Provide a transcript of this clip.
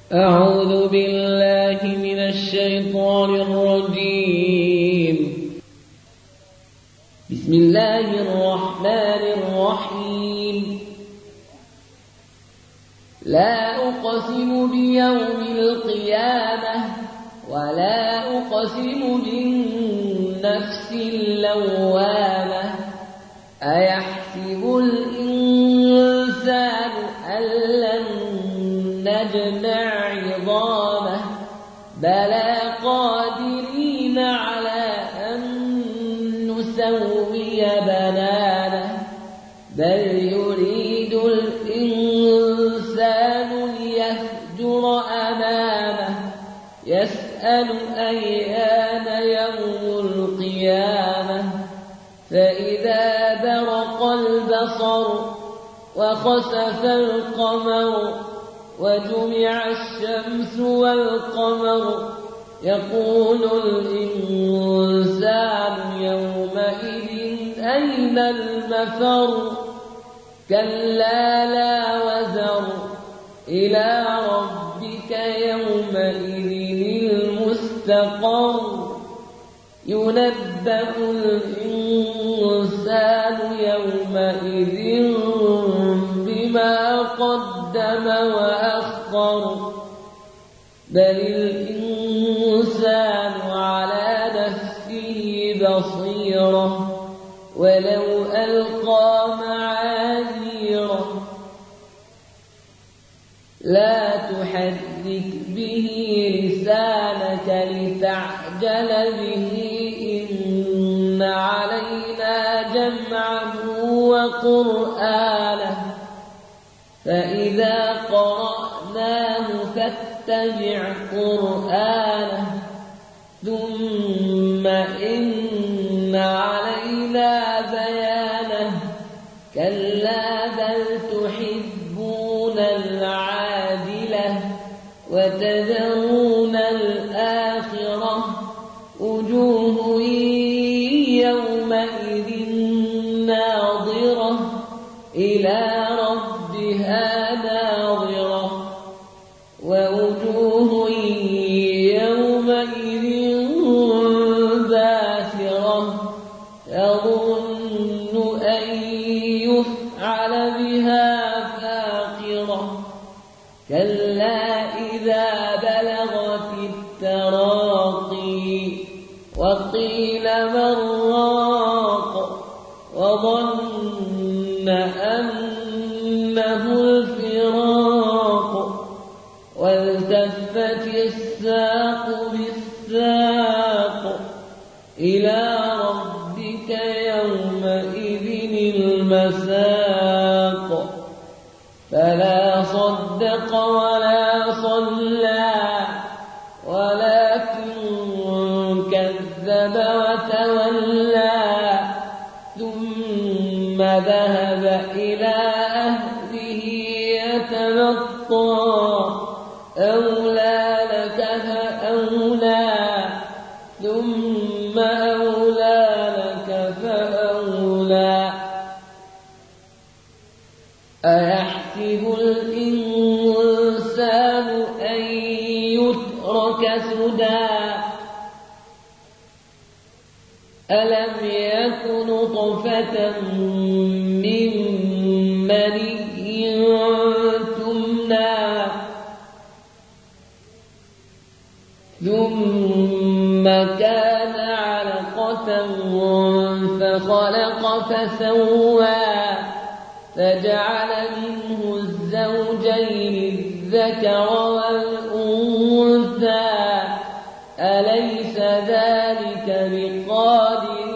أعوذ بالله من الشيطان الرجيم. بسم الله الرحمن الرحيم. لا أقسم بيوم القيامة ولا أقسم بالنفس اللوامة أيحسب الإنسان أن لن نجمع عظامه بلى قادرين على أن نسوي بنانه بل يريد الإنسان ليفجر أمامه يسأل أيان يوم القيامة فإذا برق البصر وخسف القمر وجمع الشمس والقمر يقول الإنسان يومئذ أين المفر كلا لا وزر إلى ربك يومئذ المستقر ينبأ الإنسان يومئذ بما قدم وأخر بل الإنسان على نفسه بصيرة ولو ألقى معاذيره لا تحرك به لسانك لتعجل به إن علينا جمعه وقرآنه فإذا قرأناه فاتبع قرآنه ثم إن علينا بيانه كلا بل تحبون العاجلة وتذرون الآخرة وجوه يومئذ ناظرة إلى ربها ناظرة ووجوه يومئذ باسرة تظن أن يفعل بها فاقرة كلا إذا بلغت التراقي وقيل من راق وظن أنه الفراق والتفت الساق بالساق إلى ربك يومئذ المساق فلا صدق ولا صلى ولكن كذب وتولى ثم ذهب إلى أهله يتمطى أولى لك فأولى ثم أولى لك فأولى أيحسب الإنسان أن يترك سدى ألم يك نطفة من مني تمنى ثم كان علقة فخلق فسوى فجعل منه الزوجين الذكر والأنثى أليس ذلك بقادر